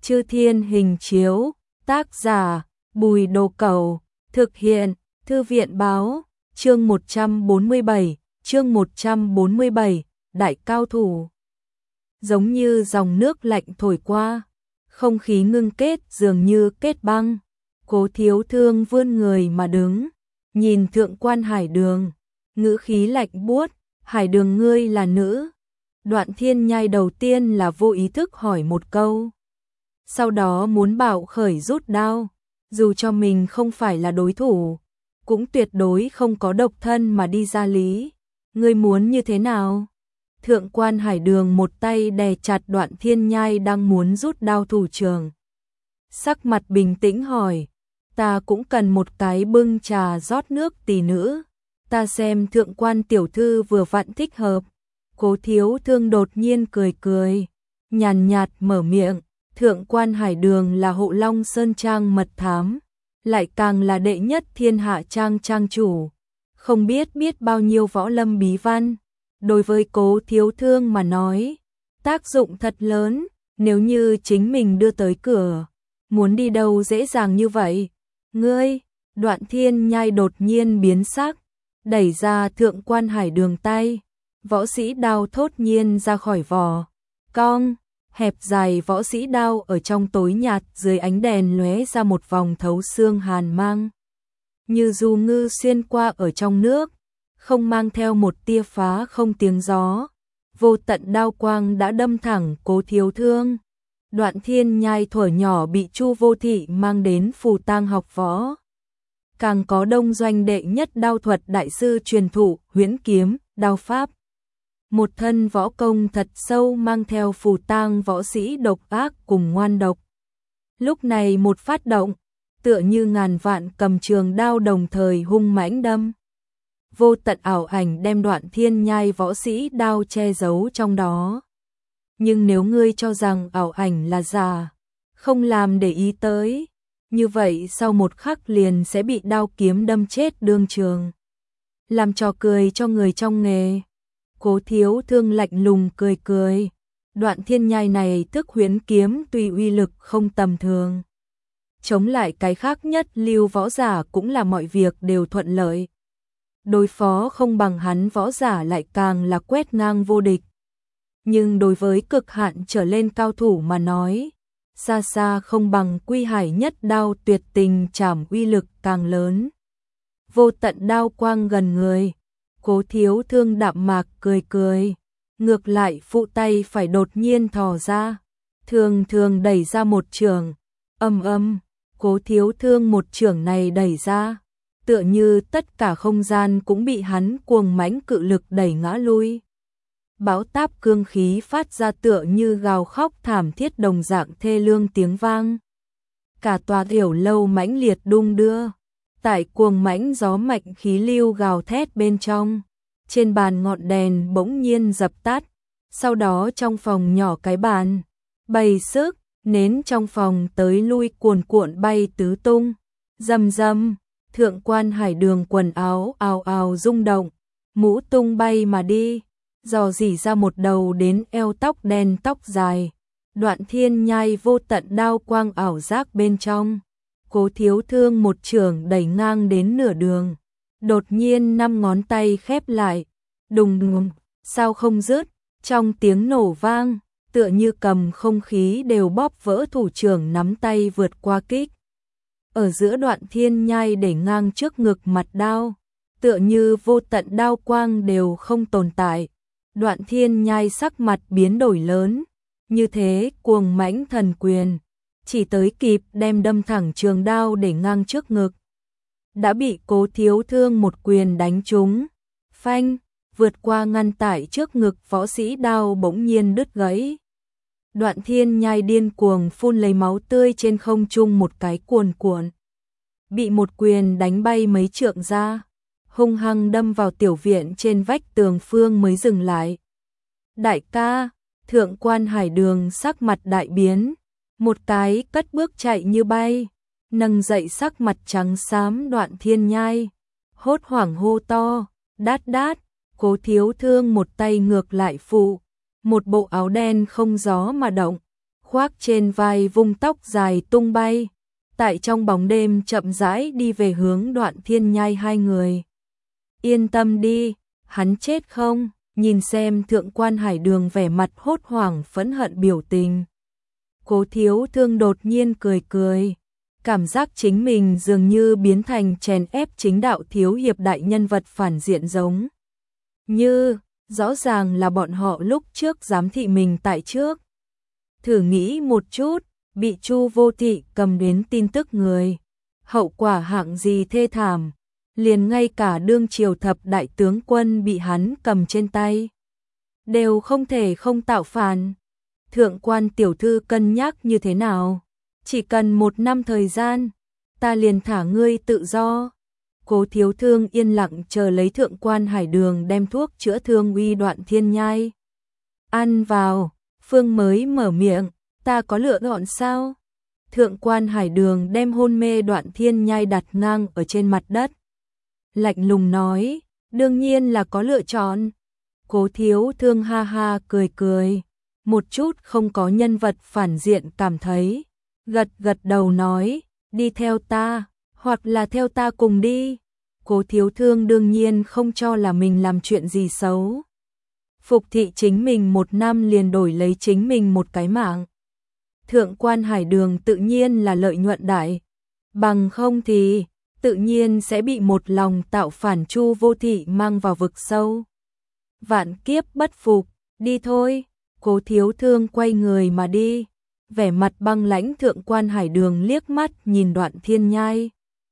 Chư Thiên Hình Chiếu, tác giả Bùi Đồ Cẩu, thực hiện Thư viện báo, chương 147, Đại Cao Thủ. Giống như dòng nước lạnh thổi qua, không khí ngưng kết dường như kết băng. Cố Thiếu Thương vươn người mà đứng, nhìn Thượng quan Hải Đường, ngữ khí lạnh buốt, Hải Đường ngươi là nữ. Đoạn Thiên Nhai đầu tiên là vô ý thức hỏi một câu, sau đó muốn bạo khởi rút đao, dù cho mình không phải là đối thủ, cũng tuyệt đối không có độc thân mà đi ra lý. Ngươi muốn như thế nào? Thượng quan Hải Đường một tay đè chặt Đoạn Thiên Nhai đang muốn rút đao thủ trưởng. Sắc mặt bình tĩnh hỏi, ta cũng cần một cái bưng trà rót nước tỷ nữ, ta xem Thượng quan tiểu thư vừa vặn thích hợp. Cố Thiếu Thương đột nhiên cười cười, nhàn nhạt mở miệng, Thượng quan Hải Đường là Hộ Long Sơn Trang mật thám, lại càng là đệ nhất thiên hạ trang trang chủ, không biết bao nhiêu võ lâm bí văn. Đối với Cố Thiếu Thương mà nói, tác dụng thật lớn, nếu như chính mình đưa tới cửa, muốn đi đâu dễ dàng như vậy. Ngươi, Đoạn Thiên Nhai đột nhiên biến sắc, đẩy ra Thượng quan Hải Đường tay, võ sĩ đao thốt nhiên ra khỏi vỏ, cong, hẹp dài võ sĩ đao ở trong tối nhạt dưới ánh đèn lóe ra một vòng thấu xương hàn mang, như du ngư xuyên qua ở trong nước, không mang theo một tia phá không tiếng gió. Vô tận đao quang đã đâm thẳng Cố Thiếu Thương. Đoạn Thiên Nhai thuở nhỏ bị Chu Vô Thị mang đến Phù Tang học võ, càng có Đông Doanh đệ nhất đao thuật đại sư truyền thụ Huyễn Kiếm, đao pháp. Một thân võ công thật sâu mang theo Phù Tang võ sĩ độc ác cùng ngoan độc. Lúc này một phát động, tựa như ngàn vạn cầm trường đao đồng thời hung mãnh đâm. Vô tận ảo ảnh đem Đoạn Thiên Nhai võ sĩ đao che giấu trong đó. Nhưng nếu ngươi cho rằng ảo ảnh là giả, không làm để ý tới, như vậy sau một khắc liền sẽ bị đao kiếm đâm chết đương trường. Làm trò cười cho người trong nghề. Cố Thiếu Thương lạnh lùng cười cười. Đoạn Thiên Nhai này thức Huyễn Kiếm tuy uy lực không tầm thường, chống lại cái khác nhất lưu võ giả cũng là mọi việc đều thuận lợi. Đối phó không bằng hắn võ giả lại càng là quét ngang vô địch. Nhưng đối với cực hạn trở lên cao thủ mà nói, xa xa không bằng Quy Hải nhất đao tuyệt tình trảm uy lực càng lớn. Vô tận đao quang gần người, Cố Thiếu Thương đạm mạc cười cười, ngược lại phụ tay phải đột nhiên thò ra, thường đẩy ra một chưởng, âm, Cố Thiếu Thương một chưởng này đẩy ra, tựa như tất cả không gian cũng bị hắn cuồng mãnh cự lực đẩy ngã lui. Bão táp cương khí phát ra tựa như gào khóc thảm thiết đồng dạng thê lương tiếng vang. Cả tòa tiểu lâu mãnh liệt đung đưa, tại cuồng mãnh gió mạnh khí lưu gào thét bên trong. Trên bàn ngọn đèn bỗng nhiên dập tắt, sau đó trong phòng nhỏ cái bàn bày sức, nến trong phòng tới lui cuồn cuộn bay tứ tung. Rầm, Thượng quan Hải Đường quần áo ào ào rung động, mũ tung bay mà đi, dò dỉ ra một đầu đến eo tóc đen tóc dài. Đoạn Thiên Nhai vô tận đao quang ảo giác bên trong. Cố Thiếu Thương một chưởng đẩy ngang đến nửa đường, đột nhiên 5 ngón tay khép lại, đùng, sao không dứt, trong tiếng nổ vang, tựa như cầm không khí đều bóp vỡ thủ trưởng nắm tay vượt qua kích. Ở giữa Đoạn Thiên Nhai để ngang trước ngực mặt đao, tựa như vô tận đao quang đều không tồn tại. Đoạn Thiên Nhai sắc mặt biến đổi lớn, như thế cuồng mãnh thần quyền, chỉ tới kịp đem đâm thẳng trường đao để ngang trước ngực, đã bị Cố Thiếu Thương một quyền đánh trúng, phanh, vượt qua ngăn tải trước ngực võ sĩ đao bỗng nhiên đứt gãy. Đoạn Thiên Nhai điên cuồng phun lấy máu tươi trên không trung một cái cuồn cuộn, bị một quyền đánh bay mấy trượng ra, hung hăng đâm vào tiểu viện trên vách tường phương mới dừng lại. Đại ca, Thượng quan Hải Đường sắc mặt đại biến, một cái cất bước chạy như bay, nâng dậy sắc mặt trắng xám Đoạn Thiên Nhai, hốt hoảng hô to, đát. Cố Thiếu Thương một tay ngược lại phụ, một bộ áo đen không gió mà động, khoác trên vai vung tóc dài tung bay, tại trong bóng đêm chậm rãi đi về hướng Đoạn Thiên Nhai hai người. Yên tâm đi, hắn chết không? Nhìn xem Thượng quan Hải Đường vẻ mặt hốt hoảng phẫn hận biểu tình. Cố Thiếu Thương đột nhiên cười cười, cảm giác chính mình dường như biến thành chèn ép chính đạo thiếu hiệp đại nhân vật phản diện giống như rõ ràng là bọn họ lúc trước giám thị mình tại trước. Thử nghĩ một chút, bị Chu Vô Thị cầm đến tin tức người, hậu quả hạng gì thê thảm, liền ngay cả đương triều thập đại tướng quân bị hắn cầm trên tay, đều không thể không tạo phản. Thượng quan tiểu thư cân nhắc như thế nào? Chỉ cần 1 năm thời gian, ta liền thả ngươi tự do. Cố Thiếu Thương yên lặng chờ lấy Thượng quan Hải Đường đem thuốc chữa thương uy Đoạn Thiên Nhai. Ăn vào, Phương mới mở miệng, ta có lựa chọn sao? Thượng quan Hải Đường đem hôn mê Đoạn Thiên Nhai đặt ngang ở trên mặt đất. Lạnh lùng nói, đương nhiên là có lựa chọn. Cố Thiếu Thương ha ha cười cười, một chút không có nhân vật phản diện cảm thấy. Gật gật đầu nói, đi theo ta, hoặc là theo ta cùng đi. Cố Thiếu Thương đương nhiên không cho là mình làm chuyện gì xấu. Phục thị chính mình 1 năm liền đổi lấy chính mình một cái mạng. Thượng quan Hải Đường tự nhiên là lợi nhuận đại, bằng không thì tự nhiên sẽ bị một lòng tạo phản Chu Vô Thị mang vào vực sâu. Vạn kiếp bất phục, đi thôi. Cố Thiếu Thương quay người mà đi, vẻ mặt băng lãnh. Thượng quan Hải Đường liếc mắt nhìn Đoạn Thiên Nhai,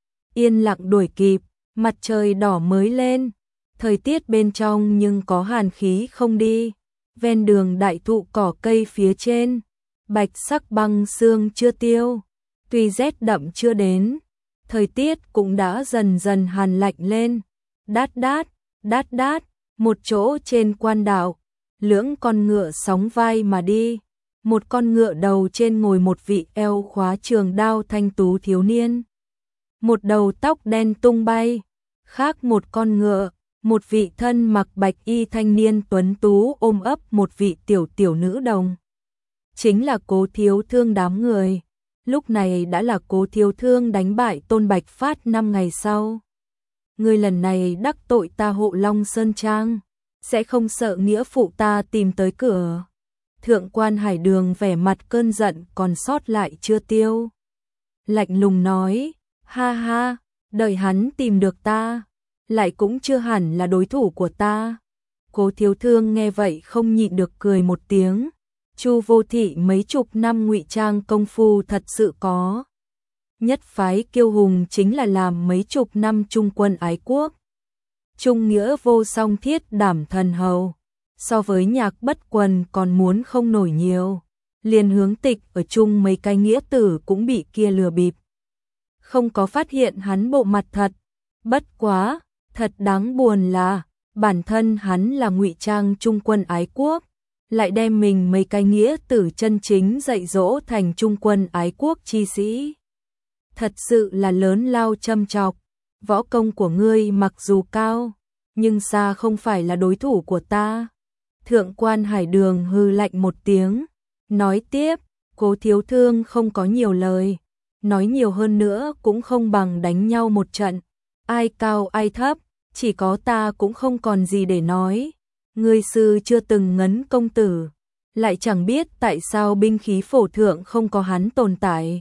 yên lặng đuổi kịp. Mặt trời đỏ mới lên, thời tiết bên trong nhưng có hàn khí không đi. Ven đường đại thụ cỏ cây phía trên, bạch sắc băng sương chưa tiêu, tuy rét đậm chưa đến, thời tiết cũng đã dần dần hàn lạnh lên. Đát đát, đát đát, một chỗ trên quan đảo, lưỡng con ngựa sóng vai mà đi. Một con ngựa đầu trên ngồi một vị eo khóa trường đao thanh tú thiếu niên, một đầu tóc đen tung bay. Khác một con ngựa, một vị thân mặc bạch y thanh niên tuấn tú ôm ấp một vị tiểu nữ đồng. Chính là Cố Thiếu Thương đám người. Lúc này đã là Cố Thiếu Thương đánh bại Tôn Bạch Phát 5 ngày sau. Người lần này đắc tội ta Hộ Long Sơn Trang, sẽ không sợ nghĩa phụ ta tìm tới cửa. Thượng quan Hải Đường vẻ mặt cơn giận còn sót lại chưa tiêu, lạnh lùng nói, ha ha, đợi hắn tìm được ta, lại cũng chưa hẳn là đối thủ của ta. Cố Thiếu Thương nghe vậy không nhịn được cười một tiếng. Chu Vô Thị mấy chục năm ngụy trang công phu thật sự có. Nhất phái kiêu hùng chính là làm mấy chục năm trung quân ái quốc. Trung nghĩa vô song thiết đảm thần hầu. So với Nhạc Bất Quần còn muốn không nổi nhiều. Liền Hướng Tịch ở chung mấy cái nghĩa tử cũng bị kia lừa bịp. Không có phát hiện hắn bộ mặt thật. Bất quá, thật đáng buồn là, bản thân hắn là ngụy trang trung quân ái quốc, lại đem mình mấy cái nghĩa tử chân chính dạy dỗ thành trung quân ái quốc chi sĩ. Thật sự là lớn lao châm chọc. Võ công của ngươi mặc dù cao, nhưng xa không phải là đối thủ của ta. Thượng quan Hải Đường hừ lạnh một tiếng, nói tiếp, Cố Thiếu Thương không có nhiều lời, nói nhiều hơn nữa cũng không bằng đánh nhau một trận. Ai cao ai thấp, chỉ có ta cũng không còn gì để nói. Ngươi sư chưa từng ngấn công tử, lại chẳng biết tại sao binh khí phổ thượng không có hắn tồn tại.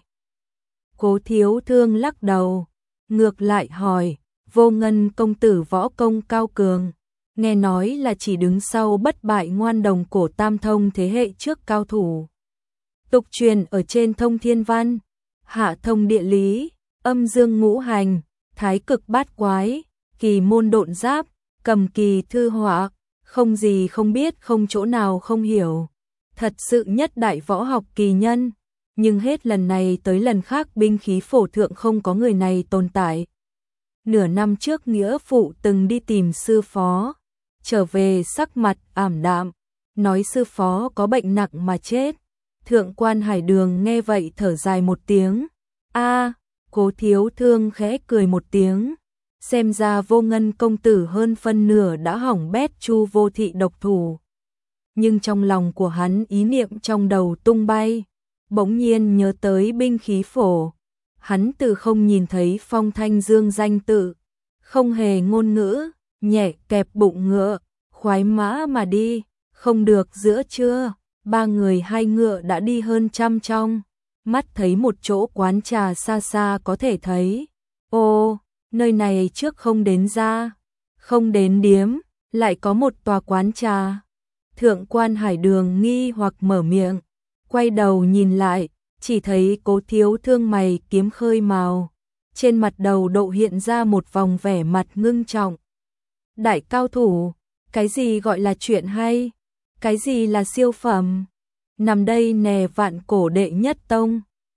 Cố Thiếu Thương lắc đầu, ngược lại hỏi, Vô Ngân công tử võ công cao cường, nghe nói là chỉ đứng sau bất bại Ngoan Đồng Cổ tam thông thế hệ trước cao thủ. Tục truyền ở trên thông thiên văn, hạ thông địa lý, âm dương ngũ hành, thái cực bát quái, kỳ môn độn giáp, cầm kỳ thư họa, không gì không biết, không chỗ nào không hiểu. Thật sự nhất đại võ học kỳ nhân, nhưng hết lần này tới lần khác binh khí phổ thượng không có người này tồn tại. Nửa năm trước nghĩa phụ từng đi tìm sư phó, trở về sắc mặt ảm đạm, nói sư phó có bệnh nặng mà chết. Thượng quan Hải Đường nghe vậy thở dài một tiếng. A, Cố Thiếu Thương khẽ cười một tiếng. Xem ra Vô Ngân công tử hơn phân nửa đã hỏng bét Chu Vô Thị độc thủ. Nhưng trong lòng của hắn ý niệm trong đầu tung bay, bỗng nhiên nhớ tới binh khí phổ. Hắn từ không nhìn thấy Phong Thanh Dương danh tự, không hề ngôn ngữ, nhẹ kẹp bụng ngựa, khoái mã mà đi, không được giữa trưa, ba người hai ngựa đã đi hơn trăm trong, mắt thấy một chỗ quán trà xa xa có thể thấy. Ô, nơi này trước không đến ra, không đến điếm, lại có một tòa quán trà. Thượng quan Hải Đường nghi hoặc mở miệng, quay đầu nhìn lại, chỉ thấy Cố Thiếu Thương mày kiếm khơi màu, trên mặt đầu độ hiện ra một vòng vẻ mặt ngưng trọng. Đại cao thủ, cái gì gọi là chuyện hay? Cái gì là siêu phẩm? Nằm đây nè Vạn Cổ đệ nhất tông.